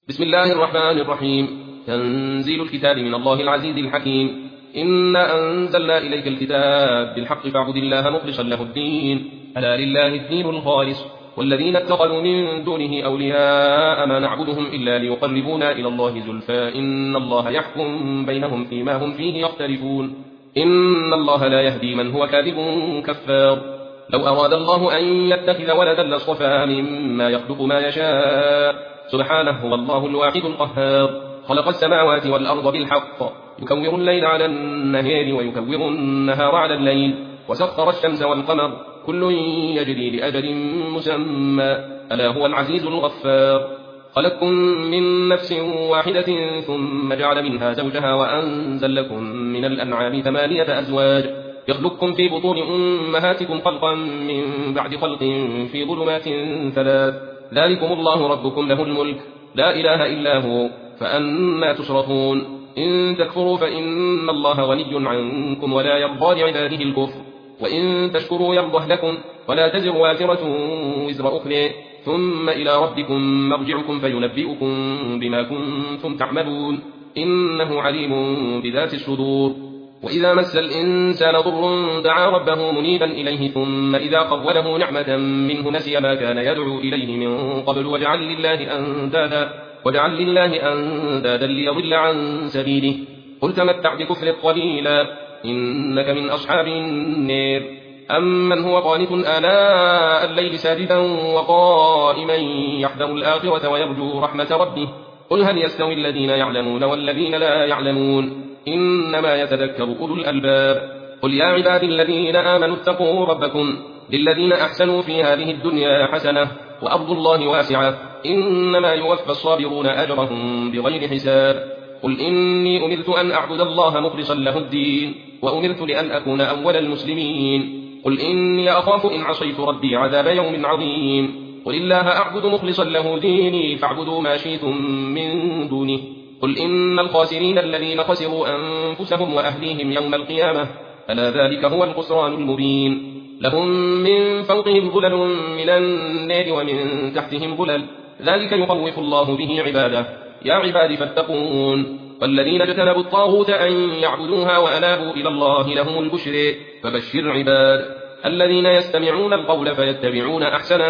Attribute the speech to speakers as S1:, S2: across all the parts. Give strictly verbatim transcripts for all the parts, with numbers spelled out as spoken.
S1: بسم الله الرحمن الرحيم. تنزيل الكتاب من الله العزيز الحكيم. إنا أنزلنا إليك الكتاب بالحق فاعبد الله مخلصا له الدين، ألا لله الدين الخالص، والذين اتخذوا من دونه أولياء ما نعبدهم إلا ليقربونا إلى الله زلفى إن الله يحكم بينهم فيما هم فيه يختلفون. إن الله لا يهدي من هو كاذب كفار. لو أراد الله أن يتخذ ولدا لاصطفى مما يخلق ما يشاء، سبحانه هو الله الواحد القهار. خلق السماوات والأرض بالحق، يكور الليل على النهار ويكور النهار على الليل، وسخر الشمس والقمر كل يجري لأجل مسمى، ألا هو العزيز الغفار. خلقكم من نفس واحدة ثم جعل منها زوجها وأنزل لكم من الأنعام ثمانية أزواج، يخلقكم في بطون أمهاتكم خلقا من بعد خلق في ظلمات ثلاث، ذلكم الله ربكم له الملك لا إله إلا هو، فأنا تصرفون. إن تكفروا فإن الله غني عنكم ولا يرضى لعباده الكفر، وإن تشكروا يرضه لكم ولا تزر وازرة وزر أخرى، ثم إلى ربكم مرجعكم فينبئكم بما كنتم تعملون، إنه عليم بذات الصدور. وإذا مس الإنسان ضر دعا ربه منيبا إليه، ثم إذا قوله نعمة منه نسي ما كان يدعو إليه من قبل وجعل لله أندادا وجعل لله أندادا ليضل عن سبيله. قل تمتع بكفر قليلا إنك من أصحاب النار. أمن هو قانت آناء الليل ساجدا وقائما يحذر الآخرة ويرجو رحمة ربه، قل هل يستوي الذين يعلمون والذين لا يعلمون، إنما يتذكر أولو الألباب. قل يا عبادي الذين آمنوا اتقوا ربكم للذين أحسنوا في هذه الدنيا حسنة وأرض الله واسعة، إنما يوفى الصابرون أجرهم بغير حساب. قل إني أمرت أن أعبد الله مخلصا له الدين، وأمرت لأن أكون أول المسلمين. قل إني أخاف إن عصيت ربي عذاب يوم عظيم. قل الله أعبد مخلصا له ديني فاعبدوا ما شئتم من دونه. قل إن الخاسرين الذين خسروا أنفسهم وأهليهم يوم القيامة، ألا ذلك هو الخسران المبين. لهم من فوقهم ظلل من النار ومن تحتهم ظلل، ذلك يخوف الله به عباده، يا عباد فاتقون. والذين اجتنبوا الطاغوت أن يعبدوها وأنابوا إلى الله لهم البشر، فبشر عباد الذين يستمعون القول فيتبعون أحسنه،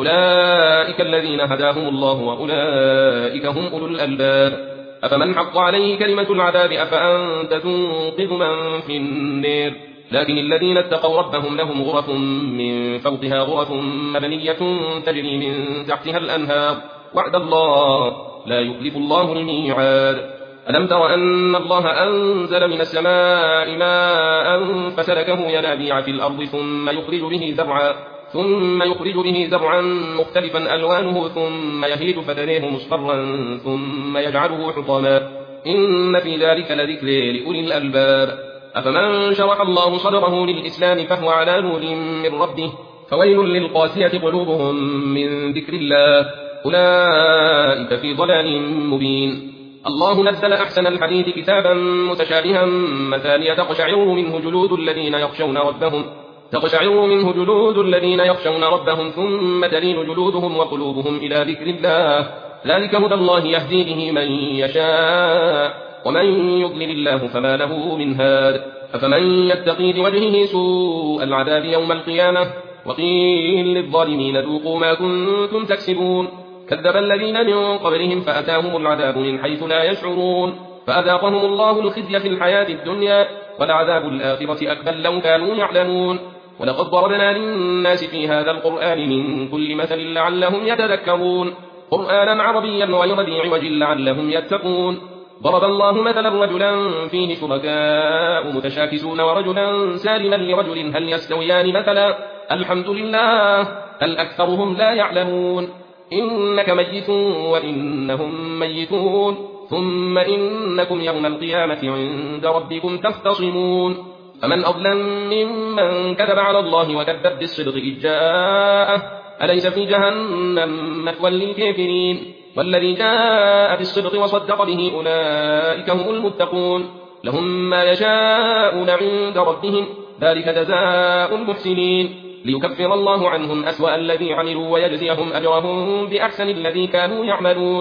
S1: أولئك الذين هداهم الله وأولئك هم أولو الألباب. أفمن حق عليه كلمة العذاب أفأنت تنقذ من في النار. لكن الذين اتقوا ربهم لهم غرف من فوقها غرف مبنية تجري من تحتها الأنهار، وعد الله لا يخلف الله الميعاد. ألم تر أن الله أنزل من السماء ماء فسلكه ينابيع في الأرض ثم يخرج به زرعا ثم يخرج به زرعا مختلفا ألوانه ثم يهيج فتريه مصفرا ثم يجعله حطاما، إن في ذلك لذكر لأولي الألباب. أفمن شرح الله صدره للإسلام فهو على نور من ربه، فويل للقاسية قلوبهم من ذكر الله، أولئك في ضلال مبين. الله نزل أحسن الحديث كتابا متشابها مثانية تقشعر منه جلود الذين يخشون ربهم تقشعر منه جلود الذين يخشون ربهم ثم تلين جلودهم وقلوبهم إلى ذكر الله، ذلك هدى الله يهدي به من يشاء، ومن يضلل الله فما له من هاد. أفمن يتقي بوجهه سوء العذاب يوم القيامة، وقيل للظالمين ذوقوا ما كنتم تكسبون. كذب الذين من قبلهم فأتاهم العذاب من حيث لا يشعرون، فأذاقهم الله الخزي في الحياة الدنيا، ولعذاب الآخرة أكبر لو كانوا يعلمون. ولقد ضربنا للناس في هذا القرآن من كل مثل لعلهم يتذكرون، قرآنا عربيا غير ذي عوج لعلهم يتقون. ضرب الله مثلا رجلا فيه شركاء متشاكسون ورجلا سالما لرجل هل يستويان مثلا، الحمد لله بل أكثرهم لا يعلمون. إنك ميت وإنهم ميتون، ثم إنكم يوم القيامة عند ربكم تختصمون. فمن أظلم ممن كذب على الله وكذب بالصدق إذ جاءه، أليس في جهنم مثوى للكافرين. والذي جاء بالصدق وصدق به أولئك هم المتقون، لهم ما يشاءون عند ربهم، ذلك جزاء المحسنين، ليكفر الله عنهم أسوأ الذي عملوا ويجزيهم أجرهم بأحسن الذي كانوا يعملون.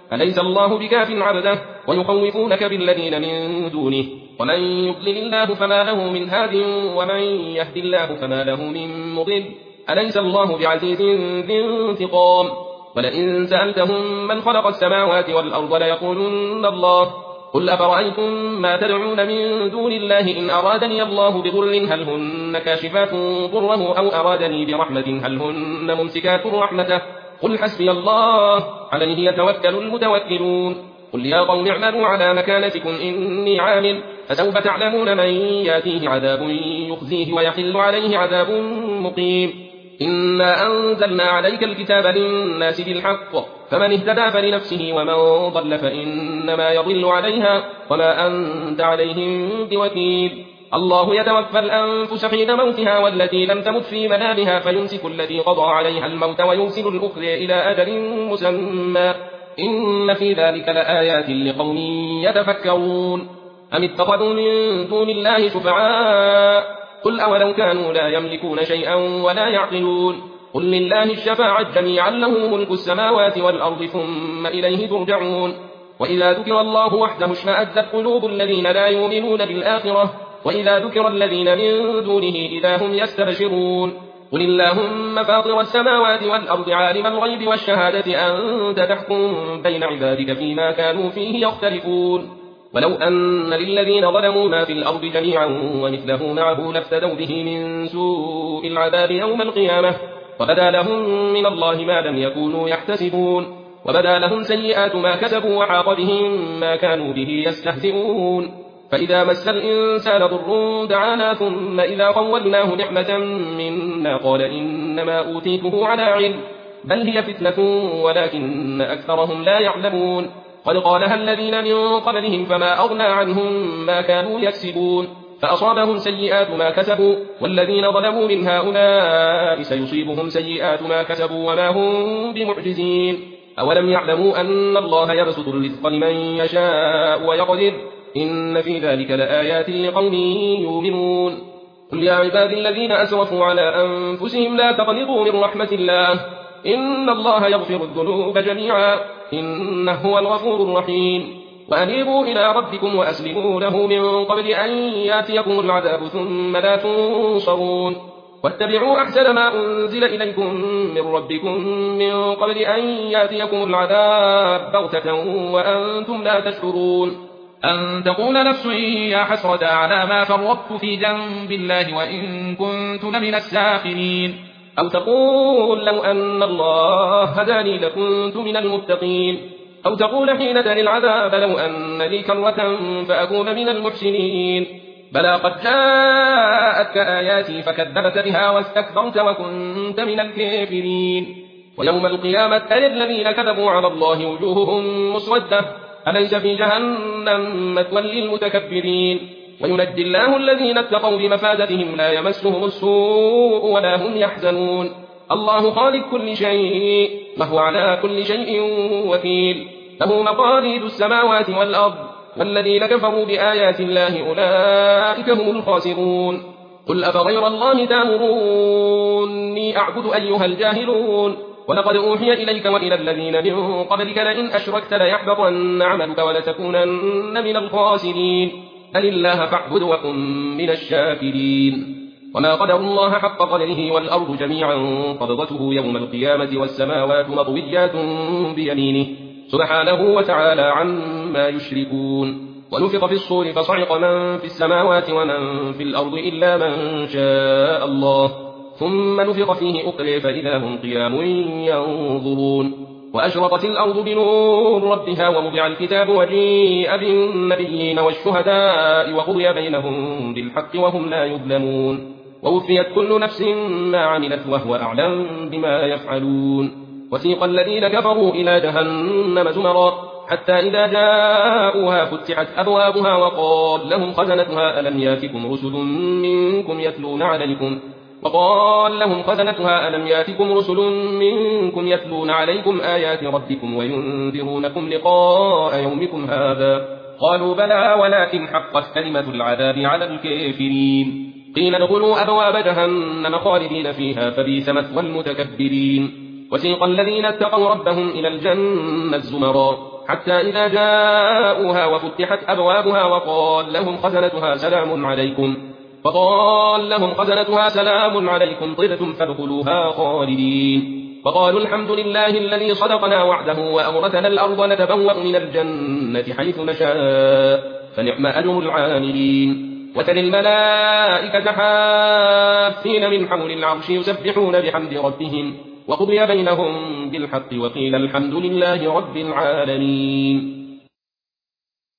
S1: أليس الله بكاف عبده ويخوفونك بالذين من دونه ومن يضلل الله فما له من هاد ومن يهد الله فما له من مضل أليس الله بعزيز ذي انتقام ولئن سألتهم من خلق السماوات والأرض ليقولن الله قل أفرأيتم ما تدعون من دون الله إن أرادني الله بضر هل هن كاشفات ضره أو أرادني برحمة هل هن ممسكات رحمته قل حسبي الله عليه يتوكل المتوكلون قل يا قوم اعملوا على مكانتكم إني عامل فسوف تعلمون من ياتيه عذاب يخزيه ويحل عليه عذاب مقيم إنا أنزلنا عليك الكتاب للناس بالحق فمن اهتدى فلنفسه ومن ضل فإنما يضل عليها وما أنت عليهم بوكيل الله يتوفى الأنفس حين موتها والتي لم تمت في منامها فيمسك التي قضى عليها الموت ويرسل الأخرى إلى أجل مسمى إن في ذلك لآيات لقوم يتفكرون أم اتخذوا من دون الله شفعاء قل أولو كانوا لا يملكون شيئا ولا يعقلون قل لله الشفاعة جميعا له ملك السماوات والأرض ثم إليه ترجعون وإذا ذكر الله وحده اشمأزت قلوب الذين لا يؤمنون بالآخرة وإذا ذكر الذين من دونه إذا هم يستبشرون قل اللهم فاطر السماوات والأرض عالم الغيب والشهادة أنت تحكم بين عبادك فيما كانوا فيه يختلفون ولو أن للذين ظلموا ما في الأرض جميعا ومثله معه لافتدوا به من سوء العذاب يوم القيامة وبدا لهم من الله ما لم يكونوا يحتسبون وبدا لهم سيئات ما كسبوا وحاق بهم ما كانوا به يستهزئون فإذا مس الإنسان ضر دعانا ثم إذا خولناه نعمة منا قال إنما أوتيته على علم بل هي فتنة ولكن أكثرهم لا يعلمون قد قالها الذين من قبلهم فما أغنى عنهم ما كانوا يكسبون فأصابهم سيئات ما كسبوا والذين ظلموا من هؤلاء سيصيبهم سيئات ما كسبوا وما هم بمعجزين أولم يعلموا أن الله يبسط الرزق لمن يشاء ويقدر إن في ذلك لآيات لقوم يؤمنون قل يا عبادي الذين أسرفوا على أنفسهم لا تقنطوا من رحمة الله إن الله يغفر الذنوب جميعا إنه هو الغفور الرحيم وأنيبوا إلى ربكم وأسلموا له من قبل أن ياتيكم العذاب ثم لا تنصرون واتبعوا أحسن ما أنزل إليكم من ربكم من قبل أن ياتيكم العذاب بغتة وأنتم لا تشعرون أن تقول نفس يا حسرة على ما فرطت في جنب الله وإن كنت لمن الساخرين أو تقول لو أن الله هداني لكنت من المتقين أو تقول حين ترى العذاب لو أن لي كرة فأكون من المحسنين بلى قد جاءتك آياتي فكذبت بها واستكبرت وكنت من الكافرين ويوم القيامة ترى الذين كذبوا على الله وجوههم مسودة أليس في جهنم مثوى للمتكبرين وينجي الله الذين اتقوا بمفازتهم لا يمسهم السوء ولا هم يحزنون الله خالق كل شيء وهو على كل شيء وكيل له مقاليد السماوات والأرض والذين كفروا بآيات الله أولئك هم الخاسرون قل أفغير الله تأمروني أعبد أيها الجاهلون ولقد أوحي إليك وإلى الذين من قبلك لئن أشركت ليحبطن عملك ولتكونن من الخاسرين بل الله فاعبد وكن من الشاكرين وما قدر الله حق قدره والأرض جميعا قبضته يوم القيامة والسماوات مطويات بيمينه سبحانه وتعالى عما يشركون ونفخ في الصور فصعق من في السماوات ومن في الأرض إلا من شاء الله ثم نفخ فيه أخرى فإذا هم قيام ينظرون وأشرقت الأرض بنور ربها ووضع الكتاب وجيء بالنبيين والشهداء وقضي بينهم بالحق وهم لا يظلمون ووفيت كل نفس ما عملت وهو أعلم بما يفعلون وسيق الذين كفروا إلى جهنم زمرا حتى إذا جاءوها فتحت أبوابها وقال لهم خزنتها ألم ياتكم رسل منكم يتلون عليكم وقال لهم خزنتها ألم ياتكم رسل منكم يتلون عليكم آيات ربكم وينذرونكم لقاء يومكم هذا قالوا بلى ولكن حقت كلمة العذاب على الكافرين قيل ادخلوا أبواب جهنم خالدين فيها فبئس مثوى المتكبرين وسيق الذين اتقوا ربهم إلى الجنة زمرا حتى إذا جاءوها وفتحت أبوابها وقال لهم خزنتها سلام عليكم فقال لهم خزنتها سلام عليكم طبتم فادخلوها خالدين فقالوا الحمد لله الذي صدقنا وعده وأورثنا الأرض نتبوأ من الجنة حيث نشاء فنعم أجر العاملين وترى الملائكة حافين من حول العرش يسبحون بحمد ربهم وقضي بينهم بالحق وقيل الحمد لله رب العالمين